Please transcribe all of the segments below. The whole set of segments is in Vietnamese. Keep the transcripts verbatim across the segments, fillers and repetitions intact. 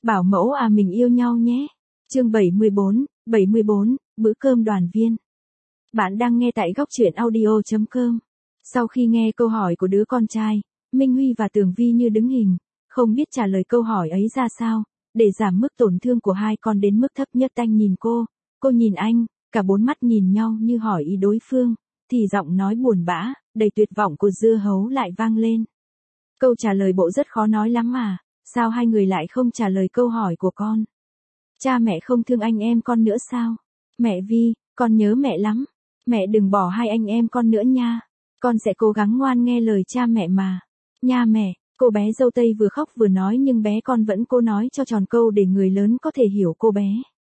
Bảo mẫu à mình yêu nhau nhé. Chương bảy mươi bốn, bảy mươi bốn, bữa cơm đoàn viên. Bạn đang nghe tại góc truyện audio chấm com. Sau khi nghe câu hỏi của đứa con trai, Minh Huy và Tường Vi như đứng hình, không biết trả lời câu hỏi ấy ra sao, để giảm mức tổn thương của hai con đến mức thấp nhất. Anh nhìn cô, cô nhìn anh, cả bốn mắt nhìn nhau như hỏi ý đối phương, thì giọng nói buồn bã, đầy tuyệt vọng của Dưa Hấu lại vang lên. Câu trả lời bộ rất khó nói lắm mà, sao hai người lại không trả lời câu hỏi của con? Cha mẹ không thương anh em con nữa sao? Mẹ Vi, con nhớ mẹ lắm. Mẹ đừng bỏ hai anh em con nữa nha. Con sẽ cố gắng ngoan nghe lời cha mẹ mà. Nha mẹ, cô bé dâu tây vừa khóc vừa nói nhưng bé con vẫn cố nói cho tròn câu để người lớn có thể hiểu cô bé.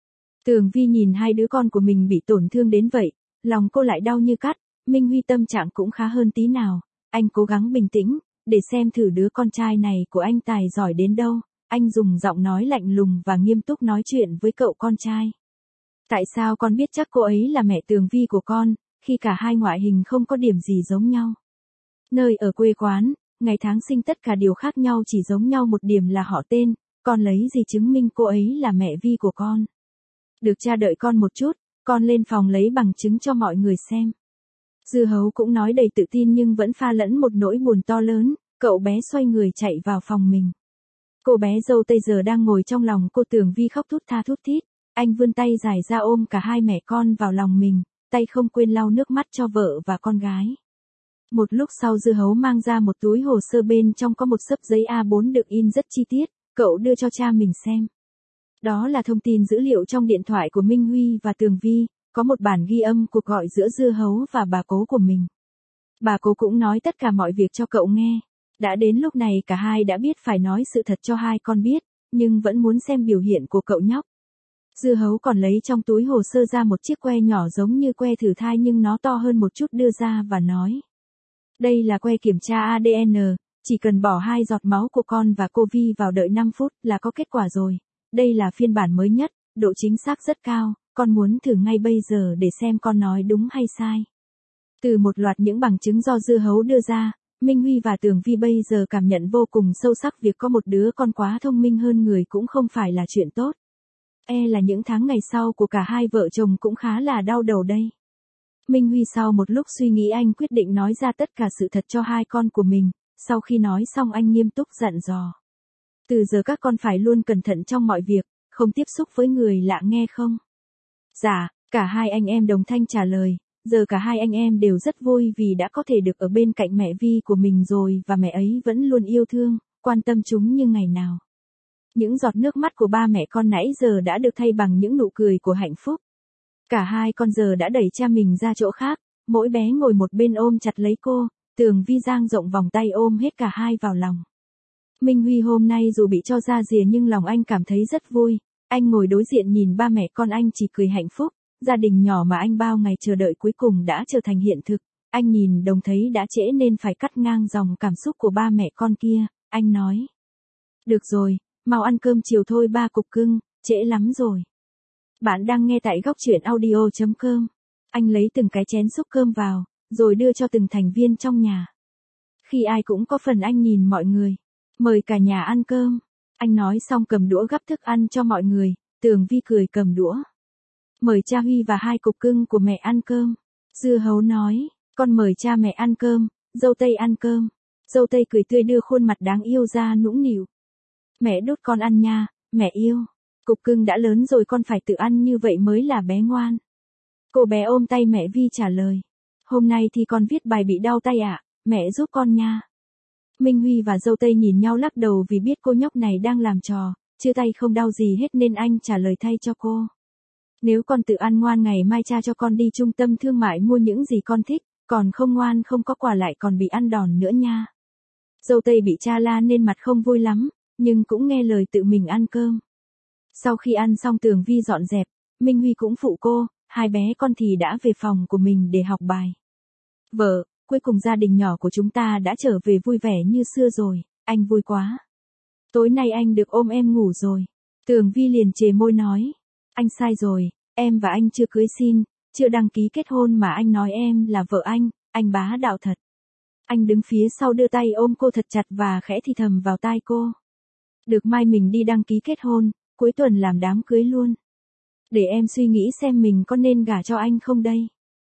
Tường Vi nhìn hai đứa con của mình bị tổn thương đến vậy, lòng cô lại đau như cắt. Minh Huy tâm trạng cũng khá hơn tí nào. Anh cố gắng bình tĩnh, để xem thử đứa con trai này của anh tài giỏi đến đâu. Anh dùng giọng nói lạnh lùng và nghiêm túc nói chuyện với cậu con trai. Tại sao con biết chắc cô ấy là mẹ Tường Vi của con, khi cả hai ngoại hình không có điểm gì giống nhau? Nơi ở quê quán, ngày tháng sinh tất cả điều khác nhau, chỉ giống nhau một điểm là họ tên. Con lấy gì chứng minh cô ấy là mẹ Vi của con? Được cha đợi con một chút, con lên phòng lấy bằng chứng cho mọi người xem. Dưa Hấu cũng nói đầy tự tin nhưng vẫn pha lẫn một nỗi buồn to lớn. Cậu bé xoay người chạy vào phòng mình. Cô bé dâu tây giờ đang ngồi trong lòng cô. Tường Vi khóc thút tha thút thít. Anh vươn tay dài ra ôm cả hai mẹ con vào lòng mình, tay không quên lau nước mắt cho vợ và con gái. Một lúc sau Dưa Hấu mang ra một túi hồ sơ, bên trong có một xấp giấy A bốn được in rất chi tiết, cậu đưa cho cha mình xem. Đó là thông tin dữ liệu trong điện thoại của Minh Huy và Tường Vi, có một bản ghi âm cuộc gọi giữa Dưa Hấu và bà cố của mình. Bà cố cũng nói tất cả mọi việc cho cậu nghe. Đã đến lúc này cả hai đã biết phải nói sự thật cho hai con biết, nhưng vẫn muốn xem biểu hiện của cậu nhóc. Dưa Hấu còn lấy trong túi hồ sơ ra một chiếc que nhỏ giống như que thử thai nhưng nó to hơn một chút, đưa ra và nói. Đây là que kiểm tra a đê en, chỉ cần bỏ hai giọt máu của con và cô Vi vào, đợi năm phút là có kết quả rồi. Đây là phiên bản mới nhất, độ chính xác rất cao, con muốn thử ngay bây giờ để xem con nói đúng hay sai. Từ một loạt những bằng chứng do Dưa Hấu đưa ra, Minh Huy và Tường Vi bây giờ cảm nhận vô cùng sâu sắc việc có một đứa con quá thông minh hơn người cũng không phải là chuyện tốt. E là những tháng ngày sau của cả hai vợ chồng cũng khá là đau đầu đây. Minh Huy sau một lúc suy nghĩ anh quyết định nói ra tất cả sự thật cho hai con của mình. Sau khi nói xong anh nghiêm túc dặn dò. Từ giờ các con phải luôn cẩn thận trong mọi việc, không tiếp xúc với người lạ nghe không? Dạ, cả hai anh em đồng thanh trả lời. Giờ cả hai anh em đều rất vui vì đã có thể được ở bên cạnh mẹ Vi của mình rồi, và mẹ ấy vẫn luôn yêu thương, quan tâm chúng như ngày nào. Những giọt nước mắt của ba mẹ con nãy giờ đã được thay bằng những nụ cười của hạnh phúc. Cả hai con giờ đã đẩy cha mình ra chỗ khác, mỗi bé ngồi một bên ôm chặt lấy cô. Tường Vi dang rộng vòng tay ôm hết cả hai vào lòng. Minh Huy hôm nay dù bị cho ra rìa nhưng lòng anh cảm thấy rất vui. Anh ngồi đối diện nhìn ba mẹ con, anh chỉ cười hạnh phúc. Gia đình nhỏ mà anh bao ngày chờ đợi cuối cùng đã trở thành hiện thực. Anh nhìn đồng thấy đã trễ nên phải cắt ngang dòng cảm xúc của ba mẹ con kia. Anh nói. Được rồi, mau ăn cơm chiều thôi ba cục cưng, trễ lắm rồi. Bạn đang nghe tại góc truyện audio chấm com. Anh lấy từng cái chén xúc cơm vào, rồi đưa cho từng thành viên trong nhà. Khi ai cũng có phần anh nhìn mọi người. Mời cả nhà ăn cơm. Anh nói xong cầm đũa gắp thức ăn cho mọi người. Tường Vi cười cầm đũa. Mời cha Huy và hai cục cưng của mẹ ăn cơm. Dưa Hấu nói, con mời cha mẹ ăn cơm, dâu tây ăn cơm. Dâu tây cười tươi đưa khuôn mặt đáng yêu ra nũng nịu. Mẹ đút con ăn nha, mẹ yêu. Cục cưng đã lớn rồi, con phải tự ăn như vậy mới là bé ngoan. Cô bé ôm tay mẹ Vi trả lời. Hôm nay thì con viết bài bị đau tay ạ, à, mẹ giúp con nha. Minh Huy và dâu tây nhìn nhau lắc đầu vì biết cô nhóc này đang làm trò, chứ tay không đau gì hết nên anh trả lời thay cho cô. Nếu con tự ăn ngoan, ngày mai cha cho con đi trung tâm thương mại mua những gì con thích, còn không ngoan không có quà lại còn bị ăn đòn nữa nha. Dâu tây bị cha la nên mặt không vui lắm, nhưng cũng nghe lời tự mình ăn cơm. Sau khi ăn xong Tường Vi dọn dẹp, Minh Huy cũng phụ cô, hai bé con thì đã về phòng của mình để học bài. Vợ, cuối cùng gia đình nhỏ của chúng ta đã trở về vui vẻ như xưa rồi, anh vui quá. Tối nay anh được ôm em ngủ rồi. Tường Vi liền chề môi nói. Anh sai rồi, em và anh chưa cưới xin, chưa đăng ký kết hôn mà anh nói em là vợ anh, anh bá đạo thật. Anh đứng phía sau đưa tay ôm cô thật chặt và khẽ thì thầm vào tai cô. Được mai mình đi đăng ký kết hôn, cuối tuần làm đám cưới luôn. Để em suy nghĩ xem mình có nên gả cho anh không đây.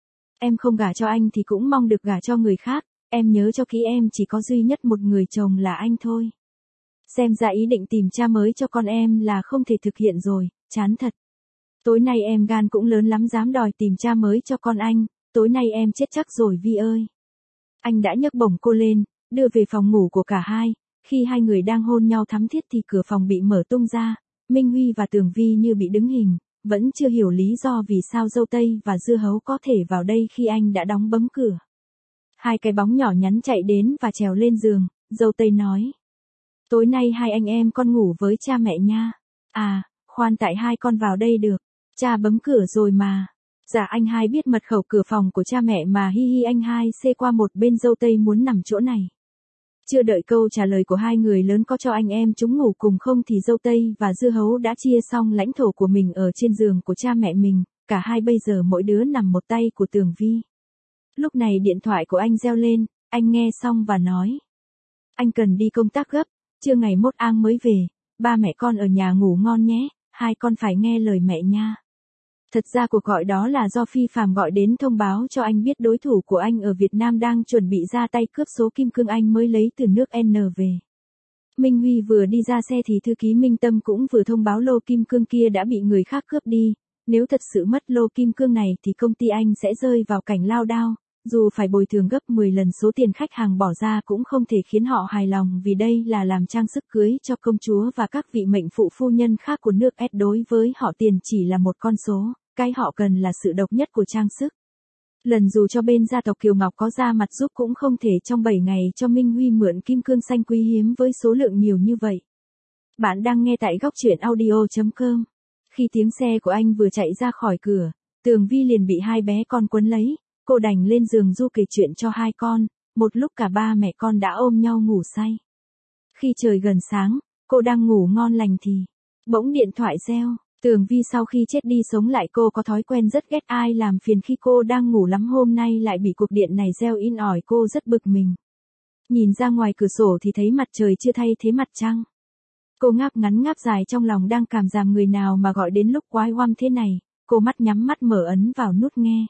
Em không gả cho anh thì cũng mong được gả cho người khác, em nhớ cho kỹ em chỉ có duy nhất một người chồng là anh thôi. Xem ra ý định tìm cha mới cho con em là không thể thực hiện rồi, chán thật. Tối nay em gan cũng lớn lắm dám đòi tìm cha mới cho con anh, tối nay em chết chắc rồi Vi ơi. Anh đã nhấc bổng cô lên, đưa về phòng ngủ của cả hai, khi hai người đang hôn nhau thắm thiết thì cửa phòng bị mở tung ra, Minh Huy và Tường Vi như bị đứng hình, vẫn chưa hiểu lý do vì sao dâu tây và dưa hấu có thể vào đây khi anh đã đóng bấm cửa. Hai cái bóng nhỏ nhắn chạy đến và trèo lên giường, dâu tây nói. Tối nay hai anh em con ngủ với cha mẹ nha. À, khoan tại hai con vào đây được. Cha bấm cửa rồi mà. Dạ anh hai biết mật khẩu cửa phòng của cha mẹ mà hi hi anh hai xê qua một bên dâu tây muốn nằm chỗ này. Chưa đợi câu trả lời của hai người lớn có cho anh em chúng ngủ cùng không thì dâu tây và dưa hấu đã chia xong lãnh thổ của mình ở trên giường của cha mẹ mình, cả hai bây giờ mỗi đứa nằm một tay của Tường Vi. Lúc này điện thoại của anh reo lên, anh nghe xong và nói. Anh cần đi công tác gấp, trưa ngày mốt An mới về, ba mẹ con ở nhà ngủ ngon nhé, hai con phải nghe lời mẹ nha. Thật ra cuộc gọi đó là do Phi Phạm gọi đến thông báo cho anh biết đối thủ của anh ở Việt Nam đang chuẩn bị ra tay cướp số kim cương anh mới lấy từ nước N về. Minh Huy vừa đi ra xe thì thư ký Minh Tâm cũng vừa thông báo lô kim cương kia đã bị người khác cướp đi, nếu thật sự mất lô kim cương này thì công ty anh sẽ rơi vào cảnh lao đao, dù phải bồi thường gấp mười lần số tiền khách hàng bỏ ra cũng không thể khiến họ hài lòng vì đây là làm trang sức cưới cho công chúa và các vị mệnh phụ phu nhân khác của nước S đối với họ tiền chỉ là một con số. Cái họ cần là sự độc nhất của trang sức. Lần dù cho bên gia tộc Kiều Ngọc có ra mặt giúp cũng không thể trong bảy ngày cho Minh Huy mượn kim cương xanh quý hiếm với số lượng nhiều như vậy. Bạn đang nghe tại góc truyện audio chấm com. Khi tiếng xe của anh vừa chạy ra khỏi cửa, Tường Vi liền bị hai bé con quấn lấy, cô đành lên giường ru kể chuyện cho hai con, một lúc cả ba mẹ con đã ôm nhau ngủ say. Khi trời gần sáng, cô đang ngủ ngon lành thì, bỗng điện thoại reo. Tường Vi sau khi chết đi sống lại cô có thói quen rất ghét ai làm phiền khi cô đang ngủ lắm hôm nay lại bị cuộc điện này reo in ỏi cô rất bực mình. Nhìn ra ngoài cửa sổ thì thấy mặt trời chưa thay thế mặt trăng. Cô ngáp ngắn ngáp dài trong lòng đang cảm giảm người nào mà gọi đến lúc quái oăm thế này, cô mắt nhắm mắt mở ấn vào nút nghe.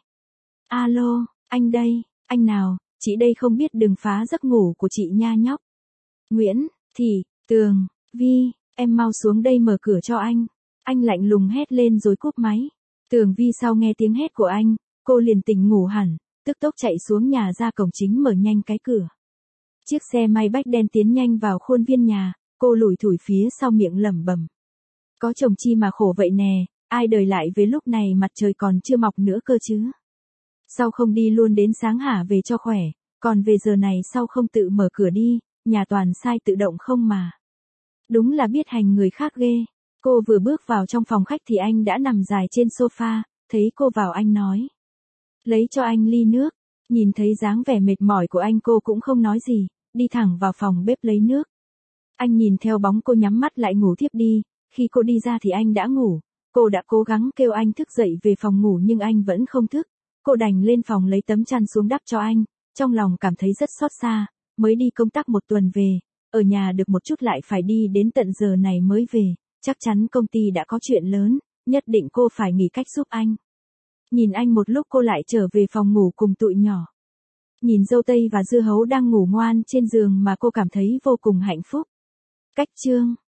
Alo, anh đây, anh nào, chị đây không biết đừng phá giấc ngủ của chị nha nhóc. Nguyễn, Thị, Tường, Vi, em mau xuống đây mở cửa cho anh. Anh lạnh lùng hét lên rồi cúp máy. Tường Vi sau nghe tiếng hét của anh, cô liền tỉnh ngủ hẳn, tức tốc chạy xuống nhà ra cổng chính mở nhanh cái cửa. Chiếc xe may bách đen tiến nhanh vào khuôn viên nhà, cô lủi thủi phía sau miệng lẩm bẩm. Có chồng chi mà khổ vậy nè, ai đời lại về lúc này mặt trời còn chưa mọc nữa cơ chứ. Sao không đi luôn đến sáng hả về cho khỏe, còn về giờ này sao không tự mở cửa đi, nhà toàn sai tự động không mà. Đúng là biết hành người khác ghê. Cô vừa bước vào trong phòng khách thì anh đã nằm dài trên sofa, thấy cô vào anh nói. Lấy cho anh ly nước, nhìn thấy dáng vẻ mệt mỏi của anh cô cũng không nói gì, đi thẳng vào phòng bếp lấy nước. Anh nhìn theo bóng cô nhắm mắt lại ngủ thiếp đi, khi cô đi ra thì anh đã ngủ, cô đã cố gắng kêu anh thức dậy về phòng ngủ nhưng anh vẫn không thức, cô đành lên phòng lấy tấm chăn xuống đắp cho anh, trong lòng cảm thấy rất xót xa, mới đi công tác một tuần về, ở nhà được một chút lại phải đi đến tận giờ này mới về. Chắc chắn công ty đã có chuyện lớn, nhất định cô phải nghĩ cách giúp anh. Nhìn anh một lúc cô lại trở về phòng ngủ cùng tụi nhỏ. Nhìn dâu tây và dưa hấu đang ngủ ngoan trên giường mà cô cảm thấy vô cùng hạnh phúc. Cách chương